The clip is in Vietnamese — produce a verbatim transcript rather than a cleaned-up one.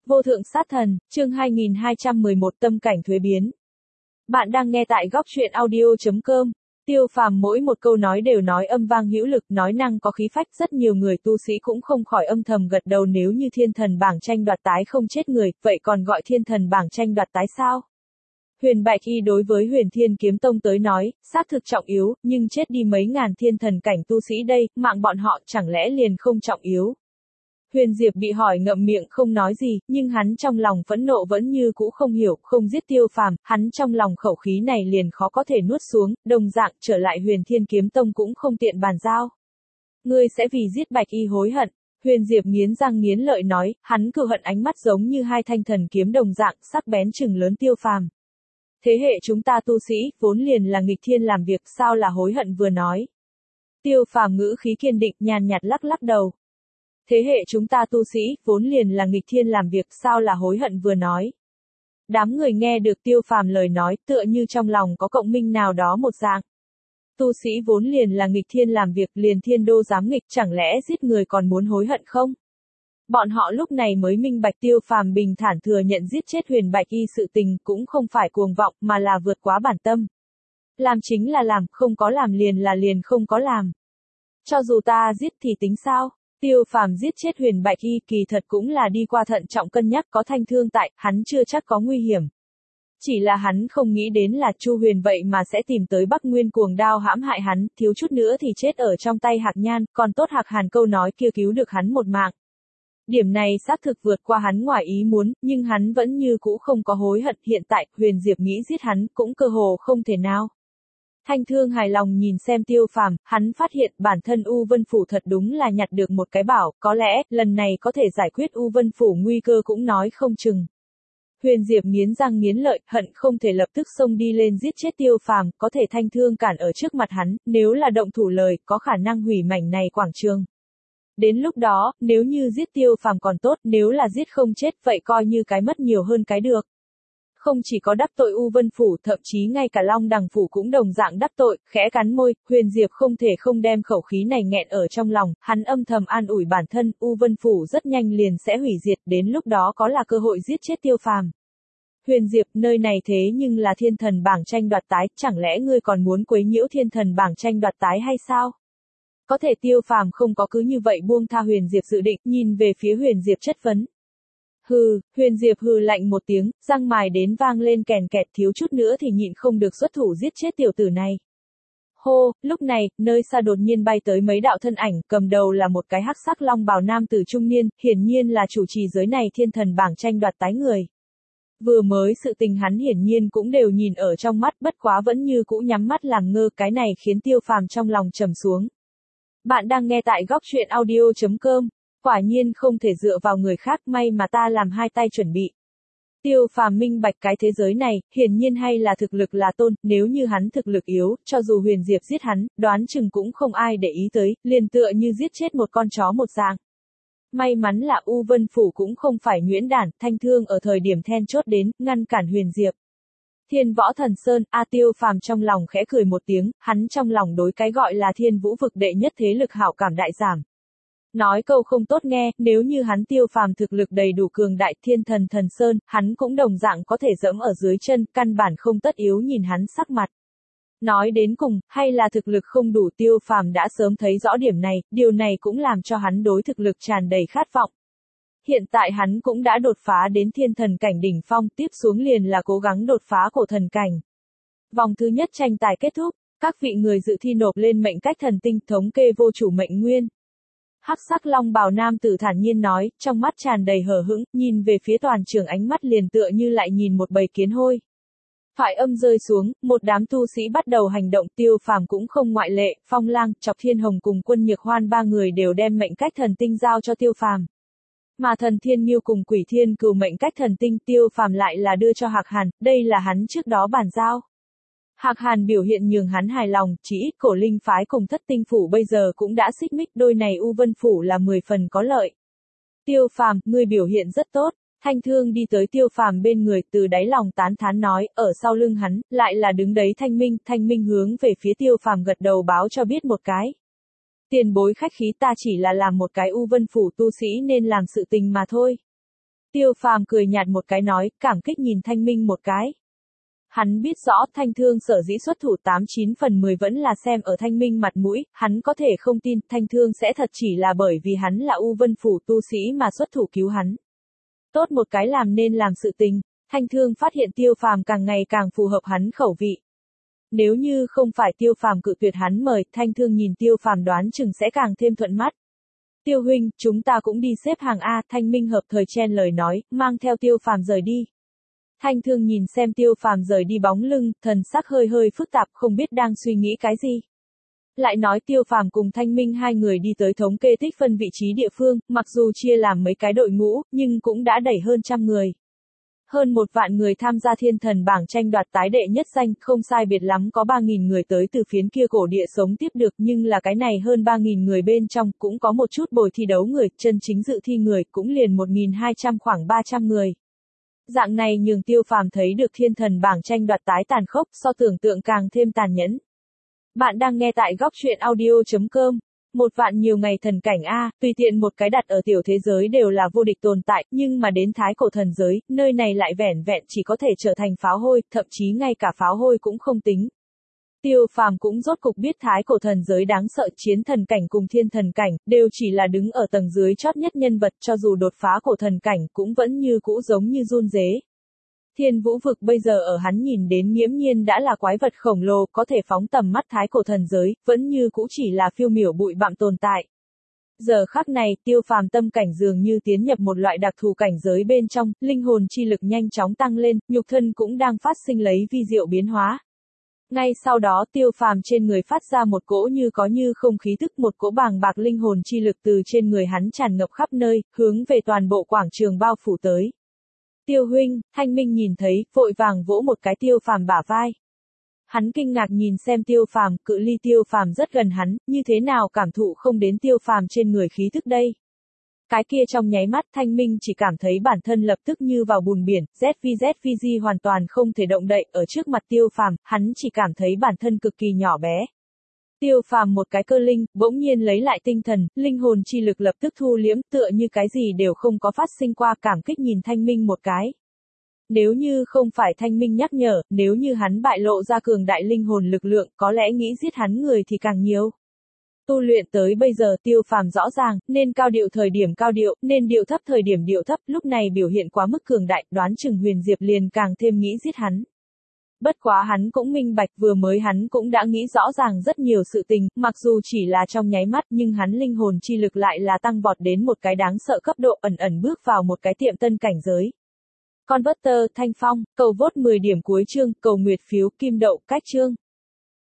Vô thượng sát thần, chương hai nghìn hai trăm mười một tâm cảnh thuế biến. Bạn đang nghe tại góc truyện audio chấm com. Tiêu Phàm mỗi một câu nói đều nói âm vang hữu lực, nói năng có khí phách, rất nhiều người tu sĩ cũng không khỏi âm thầm gật đầu, nếu như thiên thần bảng tranh đoạt tái không chết người, vậy còn gọi thiên thần bảng tranh đoạt tái sao? Huyền Bạch Y đối với Huyền Thiên Kiếm Tông tới nói, xác thực trọng yếu, nhưng chết đi mấy ngàn thiên thần cảnh tu sĩ đây, mạng bọn họ chẳng lẽ liền không trọng yếu? Huyền Diệp bị hỏi ngậm miệng không nói gì, nhưng hắn trong lòng phẫn nộ vẫn như cũ không hiểu, không giết Tiêu Phàm, hắn trong lòng khẩu khí này liền khó có thể nuốt xuống, đồng dạng trở lại Huyền Thiên Kiếm Tông cũng không tiện bàn giao. Ngươi sẽ vì giết Bạch Y hối hận. Huyền Diệp nghiến răng nghiến lợi nói, hắn cừu hận ánh mắt giống như hai thanh thần kiếm đồng dạng, sắc bén trừng lớn Tiêu Phàm. Thế hệ chúng ta tu sĩ, vốn liền là nghịch thiên làm việc, sao là hối hận vừa nói. Tiêu Phàm ngữ khí kiên định, nhàn nhạt lắc lắc đầu. Thế hệ chúng ta tu sĩ, vốn liền là nghịch thiên làm việc, sao là hối hận vừa nói. Đám người nghe được Tiêu Phàm lời nói, tựa như trong lòng có cộng minh nào đó một dạng. Tu sĩ vốn liền là nghịch thiên làm việc, liền thiên đô dám nghịch, chẳng lẽ giết người còn muốn hối hận không? Bọn họ lúc này mới minh bạch Tiêu Phàm bình thản thừa nhận giết chết Huyền Bạch Y sự tình cũng không phải cuồng vọng, mà là vượt quá bản tâm. Làm chính là làm, không có làm liền là liền không có làm. Cho dù ta giết thì tính sao? Tiêu Phàm giết chết Huyền Bạch Y kỳ thật cũng là đi qua thận trọng cân nhắc, có thanh thương tại, hắn chưa chắc có nguy hiểm. Chỉ là hắn không nghĩ đến là Chu Huyền vậy mà sẽ tìm tới Bắc Nguyên cuồng đao hãm hại hắn, thiếu chút nữa thì chết ở trong tay Hạc Nhan, còn tốt Hạc Hàn câu nói kia cứu được hắn một mạng. Điểm này xác thực vượt qua hắn ngoài ý muốn, nhưng hắn vẫn như cũ không có hối hận, hiện tại, Huyền Diệp nghĩ giết hắn, cũng cơ hồ không thể nào. Thanh Thương hài lòng nhìn xem Tiêu Phàm, hắn phát hiện bản thân U Vân Phủ thật đúng là nhặt được một cái bảo, có lẽ, lần này có thể giải quyết U Vân Phủ nguy cơ cũng nói không chừng. Huyền Diệp nghiến răng nghiến lợi, hận không thể lập tức xông đi lên giết chết Tiêu Phàm, có thể Thanh Thương cản ở trước mặt hắn, nếu là động thủ lời, có khả năng hủy mảnh này quảng trường. Đến lúc đó, nếu như giết Tiêu Phàm còn tốt, nếu là giết không chết, vậy coi như cái mất nhiều hơn cái được. Không chỉ có đắc tội U Vân Phủ, thậm chí ngay cả Long Đằng Phủ cũng đồng dạng đắc tội, khẽ cắn môi, Huyền Diệp không thể không đem khẩu khí này nghẹn ở trong lòng, hắn âm thầm an ủi bản thân, U Vân Phủ rất nhanh liền sẽ hủy diệt, đến lúc đó có là cơ hội giết chết Tiêu Phàm. Huyền Diệp, nơi này thế nhưng là thiên thần bảng tranh đoạt tái, chẳng lẽ ngươi còn muốn quấy nhiễu thiên thần bảng tranh đoạt tái hay sao? Có thể Tiêu Phàm không có cứ như vậy buông tha Huyền Diệp dự định, nhìn về phía Huyền Diệp chất vấn. Hừ, Huyền Diệp hừ lạnh một tiếng, răng mài đến vang lên kèn kẹt, thiếu chút nữa thì nhịn không được xuất thủ giết chết tiểu tử này. Hô, lúc này, nơi xa đột nhiên bay tới mấy đạo thân ảnh, cầm đầu là một cái hắc sắc long bào nam tử trung niên, hiển nhiên là chủ trì giới này thiên thần bảng tranh đoạt tái người. Vừa mới sự tình hắn hiển nhiên cũng đều nhìn ở trong mắt, bất quá vẫn như cũ nhắm mắt làm ngơ, cái này khiến Tiêu Phàm trong lòng trầm xuống. Bạn đang nghe tại góc truyện audio chấm com. Quả nhiên không thể dựa vào người khác, may mà ta làm hai tay chuẩn bị. Tiêu Phàm minh bạch cái thế giới này, hiển nhiên hay là thực lực là tôn, nếu như hắn thực lực yếu, cho dù Huyền Diệp giết hắn, đoán chừng cũng không ai để ý tới, liền tựa như giết chết một con chó một dạng. May mắn là U Vân Phủ cũng không phải nhuyễn đản, Thanh Thương ở thời điểm then chốt đến, ngăn cản Huyền Diệp. Thiên Võ Thần Sơn, A Tiêu Phàm trong lòng khẽ cười một tiếng, hắn trong lòng đối cái gọi là Thiên Vũ vực đệ nhất thế lực hảo cảm đại giảm. Nói câu không tốt nghe, nếu như hắn Tiêu Phàm thực lực đầy đủ cường đại thiên thần thần sơn, hắn cũng đồng dạng có thể dẫm ở dưới chân, căn bản không tất yếu nhìn hắn sắc mặt. Nói đến cùng, hay là thực lực không đủ, Tiêu Phàm đã sớm thấy rõ điểm này, điều này cũng làm cho hắn đối thực lực tràn đầy khát vọng. Hiện tại hắn cũng đã đột phá đến thiên thần cảnh đỉnh phong, tiếp xuống liền là cố gắng đột phá cổ thần cảnh. Vòng thứ nhất tranh tài kết thúc, các vị người dự thi nộp lên mệnh cách thần tinh, thống kê vô chủ mệnh nguyên. Hắc sắc long bào nam tử thản nhiên nói, trong mắt tràn đầy hờ hững, nhìn về phía toàn trường ánh mắt liền tựa như lại nhìn một bầy kiến hôi. Thoại âm rơi xuống, một đám tu sĩ bắt đầu hành động, Tiêu Phàm cũng không ngoại lệ, Phong Lang, Chọc Thiên Hồng cùng Quân Nhược Hoan ba người đều đem mệnh cách thần tinh giao cho Tiêu Phàm. Mà Thần Thiên Nghiêu cùng Quỷ Thiên Cừu mệnh cách thần tinh, Tiêu Phàm lại là đưa cho Hạc Hàn, đây là hắn trước đó bàn giao. Hạc Hàn biểu hiện nhường hắn hài lòng, chỉ ít Cổ Linh phái cùng Thất Tinh phủ bây giờ cũng đã xích mích, đôi này U Vân phủ là mười phần có lợi. Tiêu Phàm, ngươi biểu hiện rất tốt. Thanh Thương đi tới Tiêu Phàm bên người, từ đáy lòng tán thán nói, ở sau lưng hắn, lại là đứng đấy Thanh Minh, Thanh Minh hướng về phía Tiêu Phàm gật đầu báo cho biết một cái. Tiền bối khách khí, ta chỉ là làm một cái U Vân phủ tu sĩ nên làm sự tình mà thôi. Tiêu Phàm cười nhạt một cái nói, cảm kích nhìn Thanh Minh một cái. Hắn biết rõ Thanh Thương sở dĩ xuất thủ tám chín phần mười vẫn là xem ở Thanh Minh mặt mũi, hắn có thể không tin Thanh Thương sẽ thật chỉ là bởi vì hắn là U Vân Phủ tu sĩ mà xuất thủ cứu hắn. Tốt một cái làm nên làm sự tình, Thanh Thương phát hiện Tiêu Phàm càng ngày càng phù hợp hắn khẩu vị. Nếu như không phải Tiêu Phàm cự tuyệt hắn mời, Thanh Thương nhìn Tiêu Phàm đoán chừng sẽ càng thêm thuận mắt. Tiêu huynh, chúng ta cũng đi xếp hàng A, Thanh Minh hợp thời chen lời nói, mang theo Tiêu Phàm rời đi. Thanh Thương nhìn xem Tiêu Phàm rời đi bóng lưng, thần sắc hơi hơi phức tạp không biết đang suy nghĩ cái gì. Lại nói Tiêu Phàm cùng Thanh Minh hai người đi tới thống kê tích phân vị trí địa phương, mặc dù chia làm mấy cái đội ngũ, nhưng cũng đã đẩy hơn trăm người. Hơn một vạn người tham gia thiên thần bảng tranh đoạt tái đệ nhất danh, không sai biệt lắm có ba nghìn người tới từ phiến kia cổ địa sống tiếp được, nhưng là cái này hơn ba nghìn người bên trong cũng có một chút bồi thi đấu người, chân chính dự thi người cũng liền một nghìn hai trăm khoảng ba trăm người. Dạng này nhường Tiêu Phàm thấy được thiên thần bảng tranh đoạt tái tàn khốc, so tưởng tượng càng thêm tàn nhẫn. Bạn đang nghe tại góc truyện audio chấm com. Một vạn nhiều ngày thần cảnh A, tùy tiện một cái đặt ở tiểu thế giới đều là vô địch tồn tại, nhưng mà đến thái cổ thần giới, nơi này lại vẻn vẹn chỉ có thể trở thành pháo hôi, thậm chí ngay cả pháo hôi cũng không tính. Tiêu Phàm cũng rốt cục biết thái cổ thần giới đáng sợ, chiến thần cảnh cùng thiên thần cảnh, đều chỉ là đứng ở tầng dưới chót nhất nhân vật, cho dù đột phá cổ thần cảnh cũng vẫn như cũ giống như run rế. Thiên vũ vực bây giờ ở hắn nhìn đến nghiễm nhiên đã là quái vật khổng lồ, có thể phóng tầm mắt thái cổ thần giới, vẫn như cũ chỉ là phiêu miểu bụi bặm tồn tại. Giờ khắc này, Tiêu Phàm tâm cảnh dường như tiến nhập một loại đặc thù cảnh giới bên trong, linh hồn chi lực nhanh chóng tăng lên, nhục thân cũng đang phát sinh lấy vi diệu biến hóa. Ngay sau đó Tiêu Phàm trên người phát ra một cỗ như có như không khí tức, một cỗ bàng bạc linh hồn chi lực từ trên người hắn tràn ngập khắp nơi, hướng về toàn bộ quảng trường bao phủ tới. Tiêu huynh, Thanh Minh nhìn thấy, vội vàng vỗ một cái Tiêu Phàm bả vai. Hắn kinh ngạc nhìn xem Tiêu Phàm, cự ly Tiêu Phàm rất gần hắn, như thế nào cảm thụ không đến Tiêu Phàm trên người khí tức đây. Cái kia trong nháy mắt Thanh Minh chỉ cảm thấy bản thân lập tức như vào bùn biển, Z V Z V G hoàn toàn không thể động đậy, ở trước mặt Tiêu Phàm, hắn chỉ cảm thấy bản thân cực kỳ nhỏ bé. Tiêu Phàm một cái cơ linh, bỗng nhiên lấy lại tinh thần, linh hồn chi lực lập tức thu liễm, tựa như cái gì đều không có phát sinh qua, cảm kích nhìn Thanh Minh một cái. Nếu như không phải Thanh Minh nhắc nhở, nếu như hắn bại lộ ra cường đại linh hồn lực lượng, có lẽ nghĩ giết hắn người thì càng nhiều. Tu luyện tới bây giờ Tiêu Phàm rõ ràng, nên cao điệu thời điểm cao điệu, nên điệu thấp thời điểm điệu thấp, lúc này biểu hiện quá mức cường đại, đoán chừng Huyền Diệp liền càng thêm nghĩ giết hắn. Bất quá hắn cũng minh bạch, vừa mới hắn cũng đã nghĩ rõ ràng rất nhiều sự tình, mặc dù chỉ là trong nháy mắt nhưng hắn linh hồn chi lực lại là tăng vọt đến một cái đáng sợ cấp độ, ẩn ẩn bước vào một cái tiệm tân cảnh giới. Converter, Thanh Phong, cầu vote mười điểm cuối chương, cầu nguyệt phiếu, kim đậu, cách chương.